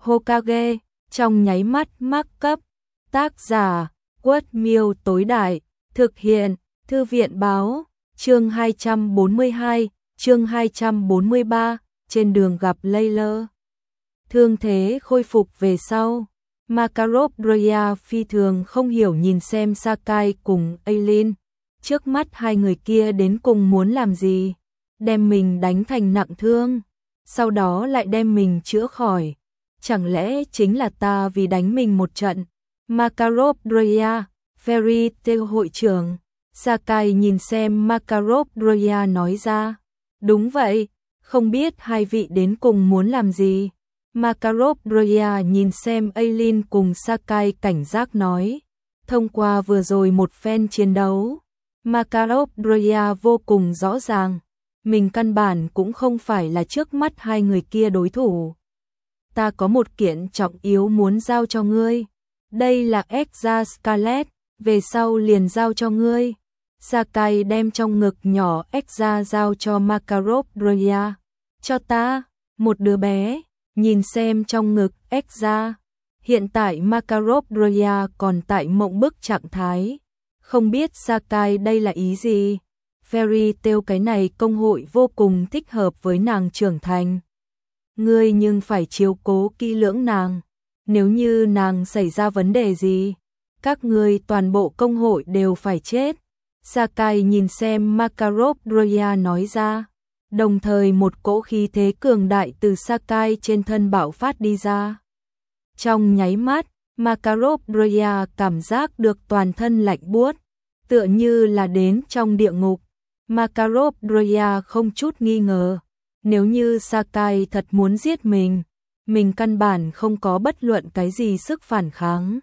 Hokage, trong nháy mắt mắc cấp. Tác giả, Quất Miêu tối đại, thực hiện, Thư viện báo, chương 242, chương 243, trên đường gặp Layla. Thương thế khôi phục về sau, Makarov Droya phi thường không hiểu nhìn xem Sakai cùng Aileen. Trước mắt hai người kia đến cùng muốn làm gì? Đem mình đánh thành nặng thương, sau đó lại đem mình chữa khỏi. Chẳng lẽ chính là ta vì đánh mình một trận? Makarov Droya, Fairy Tail hội trưởng. Sakai nhìn xem Makarov Droya nói ra. Đúng vậy, không biết hai vị đến cùng muốn làm gì? Makarov Droya nhìn xem Aileen cùng Sakai cảnh giác nói. Thông qua vừa rồi một phen chiến đấu, Makarov Droya vô cùng rõ ràng. Mình căn bản cũng không phải là trước mắt hai người kia đối thủ. Ta có một kiện trọng yếu muốn giao cho ngươi. Đây là Extra Scarlet, về sau liền giao cho ngươi. Sakai đem trong ngực nhỏ Extra giao cho Makarov Droya. Cho ta, một đứa bé, nhìn xem trong ngực Extra. Hiện tại Makarov Droya còn tại mộng bức trạng thái. Không biết Sakai đây là ý gì? Fairy Tail cái này công hội vô cùng thích hợp với nàng trưởng thành. Ngươi nhưng phải chiếu cố kỹ lưỡng nàng. Nếu như nàng xảy ra vấn đề gì, các ngươi toàn bộ công hội đều phải chết. Sakai nhìn xem Makarov Droya nói ra. Đồng thời một cỗ khí thế cường đại từ Sakai trên thân bạo phát đi ra. Trong nháy mắt, Makarov Droya cảm giác được toàn thân lạnh buốt, tựa như là đến trong địa ngục. Makarov Droya không chút nghi ngờ, nếu như Sakai thật muốn giết mình căn bản không có bất luận cái gì sức phản kháng.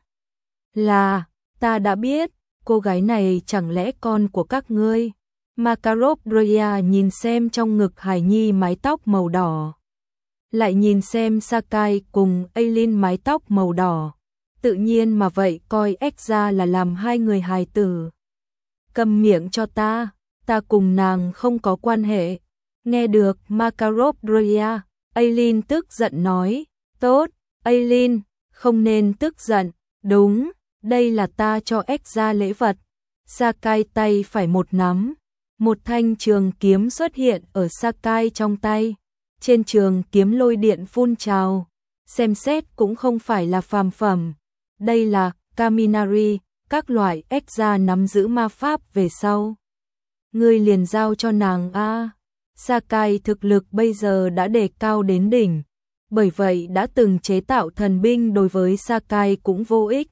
Là, ta đã biết, cô gái này chẳng lẽ con của các ngươi? Makarov Droya nhìn xem trong ngực hài nhi mái tóc màu đỏ. Lại nhìn xem Sakai cùng Aileen mái tóc màu đỏ. Tự nhiên mà vậy coi Extra là làm hai người hài tử. Câm miệng cho ta cùng nàng không có quan hệ. Nghe được Makarov Droya, Aileen tức giận nói. Tốt, Aileen, không nên tức giận. Đúng, đây là ta cho Extra lễ vật. Sakai tay phải một nắm. Một thanh trường kiếm xuất hiện ở Sakai trong tay. Trên trường kiếm lôi điện phun trào. Xem xét cũng không phải là phàm phẩm. Đây là Kaminari, các loại Extra nắm giữ ma pháp về sau. Ngươi liền giao cho nàng a. Sakai thực lực bây giờ đã đề cao đến đỉnh. Bởi vậy đã từng chế tạo thần binh đối với Sakai cũng vô ích.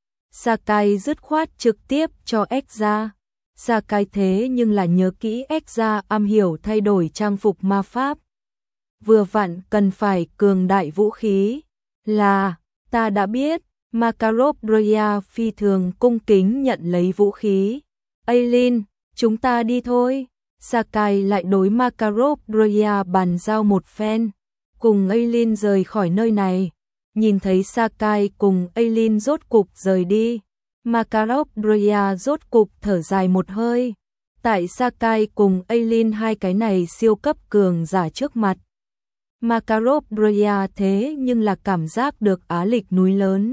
Sakai dứt khoát trực tiếp cho Extra. Sakai thế nhưng là nhớ kỹ Extra am hiểu thay đổi trang phục ma pháp. Vừa vặn cần phải cường đại vũ khí. Là, ta đã biết. Makarov Droya phi thường cung kính nhận lấy vũ khí. Aileen, chúng ta đi thôi. Sakai lại đối Makarov Droya bàn giao một phen. Cùng Aileen rời khỏi nơi này. Nhìn thấy Sakai cùng Aileen rốt cục rời đi. Makarov Droya rốt cục thở dài một hơi. Tại Sakai cùng Aileen hai cái này siêu cấp cường giả trước mặt. Makarov Droya thế nhưng là cảm giác được áp lực núi lớn.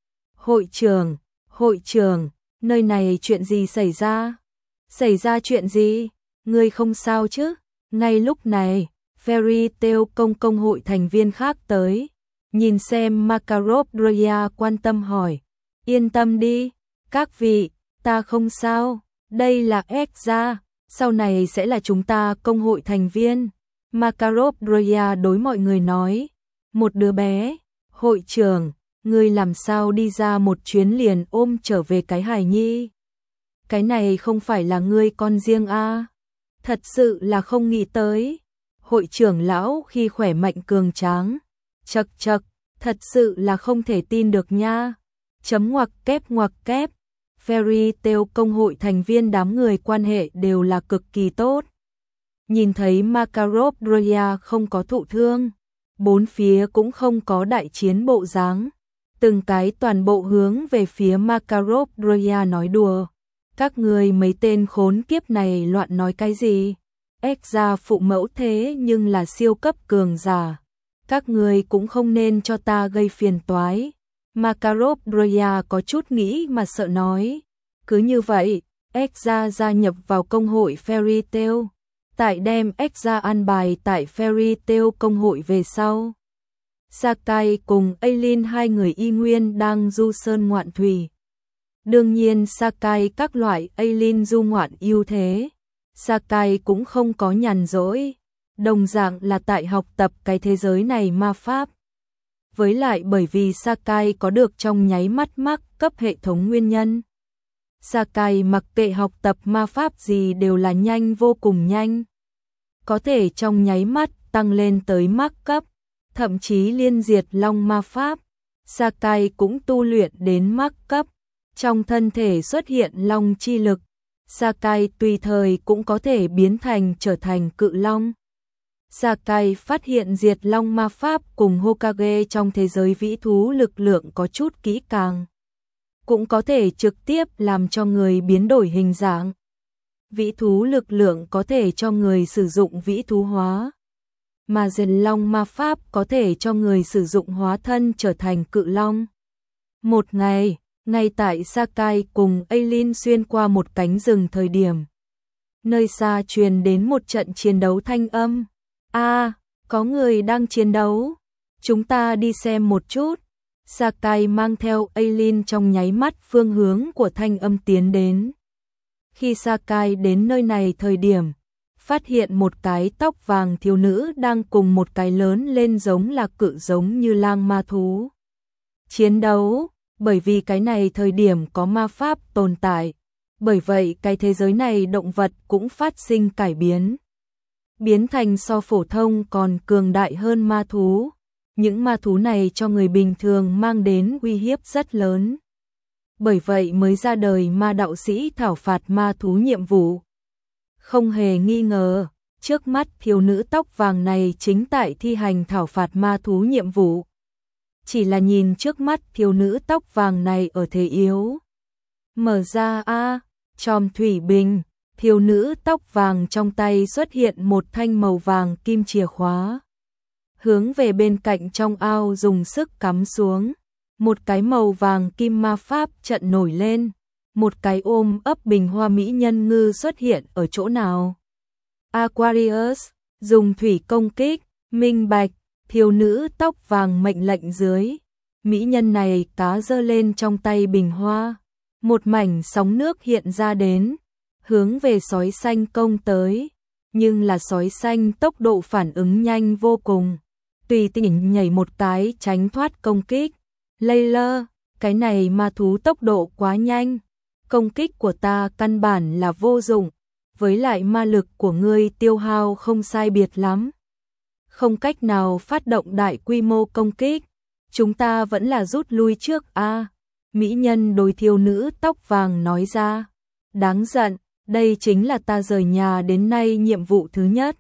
Hội trưởng, nơi này chuyện gì xảy ra? Xảy ra chuyện gì? Ngươi không sao chứ? Ngay lúc này, Fairy Tail công hội thành viên khác tới. Nhìn xem Makarov Droya quan tâm hỏi. Yên tâm đi, các vị, ta không sao. Đây là Extra, sau này sẽ là chúng ta công hội thành viên. Makarov Droya đối mọi người nói. Một đứa bé, hội trưởng, ngươi làm sao đi ra một chuyến liền ôm trở về cái hài nhi? Cái này không phải là ngươi con riêng a? Thật sự là không nghĩ tới. Hội trưởng lão khi khỏe mạnh cường tráng. Chậc, thật sự là không thể tin được nha. Chấm ngoặc kép. Fairy Tail công hội thành viên đám người quan hệ đều là cực kỳ tốt. Nhìn thấy Makarov Droya không có thụ thương, bốn phía cũng không có đại chiến bộ dáng. Từng cái toàn bộ hướng về phía Makarov Droya nói đùa. Các người mấy tên khốn kiếp này loạn nói cái gì? Extra phụ mẫu thế nhưng là siêu cấp cường giả. Các người cũng không nên cho ta gây phiền toái. Makarov Droya có chút nghĩ mà sợ nói. Cứ như vậy, Exra gia nhập vào công hội Fairy Tail. Tại đem Exra an bài tại Fairy Tail công hội về sau. Sakai cùng Aileen hai người y nguyên đang du sơn ngoạn thủy. Đương nhiên Sakai các loại, Aileen du ngoạn ưu thế. Sakai cũng không có nhàn rỗi, đồng dạng là tại học tập cái thế giới này ma pháp. Với lại bởi vì Sakai có được trong nháy mắt mắc cấp hệ thống nguyên nhân. Sakai mặc kệ học tập ma pháp gì đều là nhanh, vô cùng nhanh. Có thể trong nháy mắt tăng lên tới mắc cấp, thậm chí liên diệt long ma pháp. Sakai cũng tu luyện đến mắc cấp, trong thân thể xuất hiện long chi lực. Sakai tùy thời cũng có thể biến thành trở thành cự long. Sakai phát hiện diệt long ma pháp cùng Hokage trong thế giới vĩ thú lực lượng có chút kỹ càng. Cũng có thể trực tiếp làm cho người biến đổi hình dạng. Vĩ thú lực lượng có thể cho người sử dụng vĩ thú hóa. Mà diệt long ma pháp có thể cho người sử dụng hóa thân trở thành cự long. Một ngày, ngay tại Sakai cùng Aileen xuyên qua một cánh rừng thời điểm. Nơi xa truyền đến một trận chiến đấu thanh âm. Có người đang chiến đấu. Chúng ta đi xem một chút. Sakai mang theo Aileen trong nháy mắt phương hướng của thanh âm tiến đến. Khi Sakai đến nơi này thời điểm, phát hiện một cái tóc vàng thiếu nữ đang cùng một cái lớn lên giống là cự giống như lang ma thú. Chiến đấu, bởi vì cái này thời điểm có ma pháp tồn tại. Bởi vậy cái thế giới này động vật cũng phát sinh cải biến. Biến thành so phổ thông còn cường đại hơn ma thú. Những ma thú này cho người bình thường mang đến uy hiếp rất lớn. Bởi vậy mới ra đời ma đạo sĩ thảo phạt ma thú nhiệm vụ. Không hề nghi ngờ, trước mắt thiếu nữ tóc vàng này chính tại thi hành thảo phạt ma thú nhiệm vụ. Chỉ là nhìn trước mắt thiếu nữ tóc vàng này ở thế yếu. Mở ra chòm thủy bình, thiếu nữ tóc vàng trong tay xuất hiện một thanh màu vàng kim chìa khóa. Hướng về bên cạnh trong ao dùng sức cắm xuống. Một cái màu vàng kim ma pháp trận nổi lên. Một cái ôm ấp bình hoa mỹ nhân ngư xuất hiện ở chỗ nào. Aquarius, dùng thủy công kích, minh bạch, thiếu nữ tóc vàng mệnh lệnh dưới. Mỹ nhân này cá giơ lên trong tay bình hoa. Một mảnh sóng nước hiện ra đến, hướng về sói xanh công tới. Nhưng là sói xanh tốc độ phản ứng nhanh vô cùng. Tùy tiện nhảy một cái tránh thoát công kích. Layla, cái này ma thú tốc độ quá nhanh. Công kích của ta căn bản là vô dụng. Với lại ma lực của ngươi tiêu hao không sai biệt lắm. Không cách nào phát động đại quy mô công kích. Chúng ta vẫn là rút lui trước Mỹ nhân đối thiếu nữ tóc vàng nói ra. Đáng giận, đây chính là ta rời nhà đến nay nhiệm vụ thứ nhất.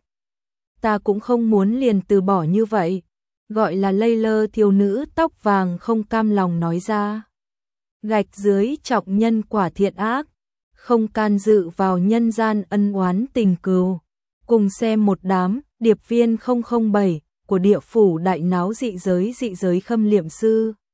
Ta cũng không muốn liền từ bỏ như vậy. Gọi là Layla, thiếu nữ tóc vàng không cam lòng nói ra. Gạch dưới trọng nhân quả thiện ác, không can dự vào nhân gian ân oán tình cừu. Cùng xem một đám điệp viên 007 của địa phủ đại náo dị giới khâm liệm sư.